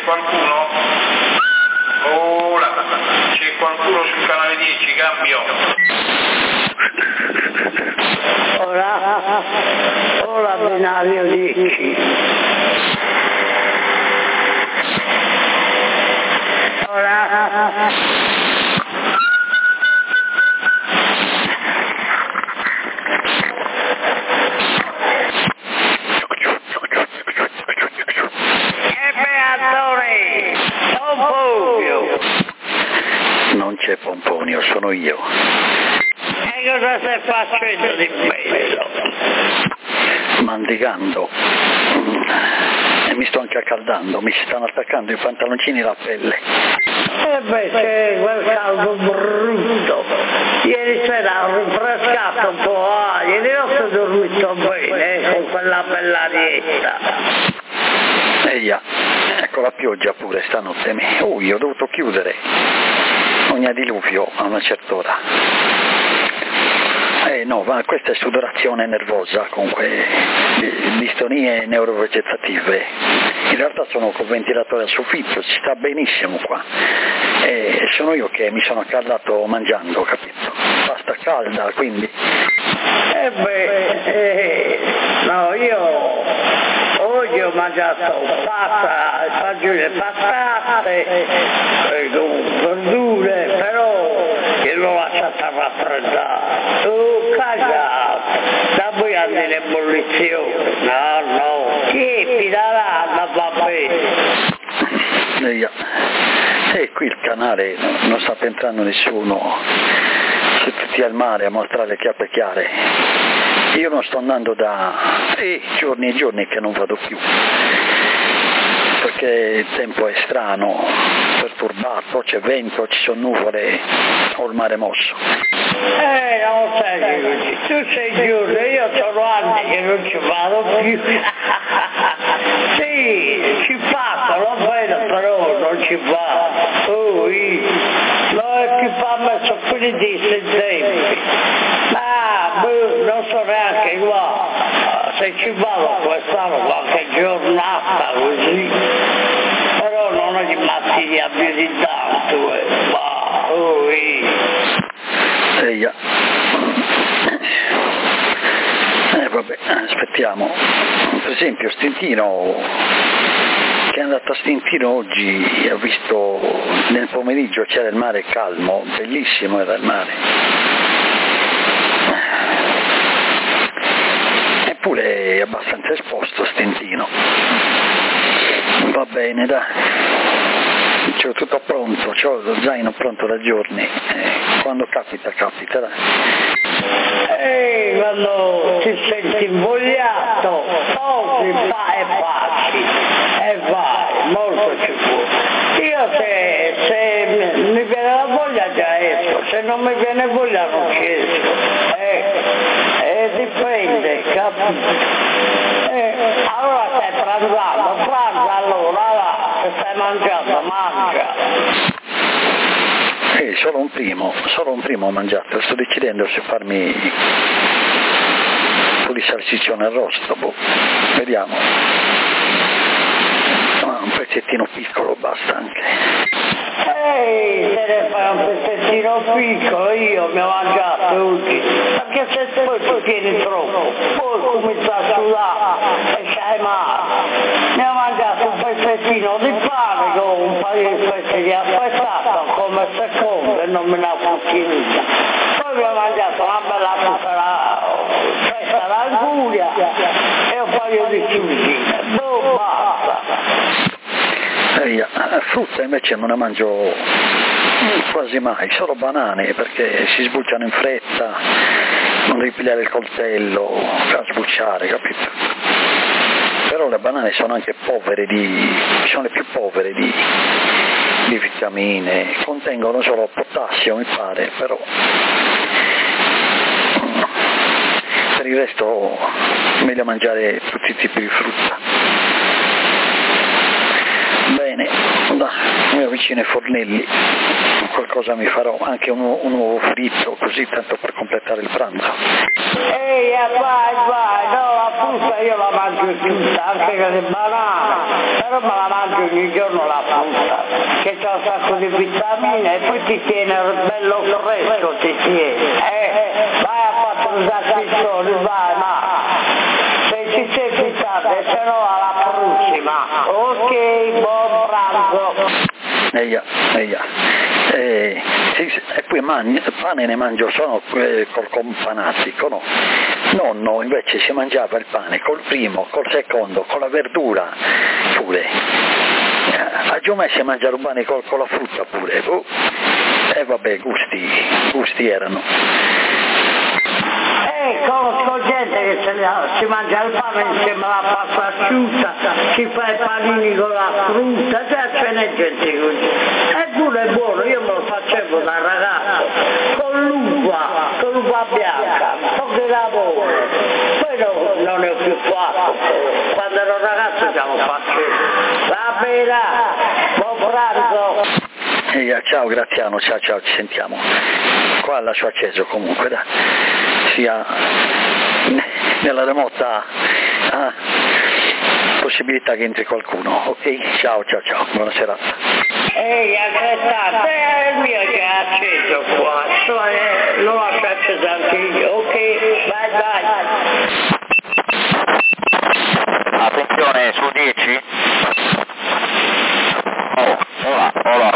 qualcuno? Oh, c'è qualcuno sul canale 10, cambio. Ora binario 10. Ora. Non c'è Pomponio, sono io. E cosa stai facendo di bello? Mandigando. E mi sto anche accaldando, mi si stanno attaccando i pantaloncini alla pelle. C'è quel caldo brutto. Ieri sera ho rinfrescato un po', ieri notte ho dormito bene con quella bella arietta. Eia, ecco la pioggia pure stanotte. Io ho dovuto chiudere. Ogni diluvio a una certa ora. No, ma questa è sudorazione nervosa, comunque, distonie neurovegetative. In realtà sono col ventilatore a soffitto, si sta benissimo qua. Sono io che mi sono accaldato mangiando, capito? Pasta calda, quindi. No, io oggi ho mangiato pasta, fagioli passate, verdure, però che l'ho lasciata raffreddare. Da voi hanno le bollizioni, no, tiepida, va bene. Qui il canale non sta entrando nessuno, sono tutti al mare a mostrare chiappe chiare. Io non sto andando da giorni e giorni che non vado più, perché il tempo è strano, perturbato, c'è vento, ci sono nuvole, ho il mare mosso. Non sei, tu sei giusto, io sono anni che non ci vado più. Sì, ci passo, lo vedo, però non ci vado. Noi che fanno soffrire tempi. Ma non so neanche qua, se ci vado quest'anno qualche giornata così, però non ho rimasti di più di tanto. Vabbè, aspettiamo. Per esempio Stintino, che è andato a Stintino oggi, ha visto nel pomeriggio c'era il mare calmo, bellissimo era il mare. Eppure è abbastanza esposto Stintino. Va bene, dai. C'ho tutto pronto, c'ho lo zaino pronto da giorni. Quando capita, dai. Quando ti senti invogliato, oggi fai e facile, e vai, molto ci può. Io se mi viene la voglia già esco, se non mi viene voglia non ci esco. Dipende, capito? Allora stai pranzando, pranza allora, là, se stai mangiando, mangia. Solo un primo ho mangiato, sto decidendo se farmi un po' di salsiccione arrosto, vediamo. Un pezzettino piccolo basta anche. Se ne fai un pezzettino piccolo, io mi ho mangiato tutti, perché se poi ti tieni troppo, poi cominci a sudare e c'hai male. Mi ho mangiato un pezzettino di pane con un paio di pezzi di affettato come secondo e non me ne ho finita. Poi mi ho mangiato una bella fetta d'Alguria e un paio di zucchine, basta. Frutta invece non ne mangio quasi mai, solo banane perché si sbucciano in fretta, non devi pigliare il coltello per sbucciare, capito? Però le banane sono anche sono le più povere di vitamine, contengono solo potassio mi pare, però per il resto è meglio mangiare tutti i tipi di frutta. Bene, io vicino ai fornelli qualcosa mi farò, anche un uovo fritto, così tanto per completare il pranzo. Ehi, vai, no, la frutta io la mangio tutta, anche le banane, però me la mangio ogni giorno la frutta, che c'ha un sacco di vitamine e poi ti tiene bello fresco, ti tiene. Vai a 4 sacchissoni, vai, ma se ci sei fissato, se no alla prossima. Ok, buon pranzo. Eia. E poi pane ne mangio solo col companatico, no? Nonno invece si mangiava il pane col primo, col secondo, con la verdura pure. A Giomè si mangiava il pane con la frutta pure. E vabbè, gusti erano. Conosco gente che si mangia il pane insieme alla pasta asciutta, si fa i panini con la frutta, ce n'è gente così. Eppure è buono, io me lo facevo da ragazzo, con l'uva bianca, poche lavoro. Poi non ne ho più fatto, quando ero ragazzo già lo facevo. Va bene, buon pranzo. Ciao Graziano, ciao, ci sentiamo. Qua lascio acceso comunque, sia nella remota possibilità che entri qualcuno, ok? Ciao, buona serata. Ehi, aspettate, il mio è già acceso qua, lo lascio acceso anche io, ok? Vai. Attenzione, su 10. Ora.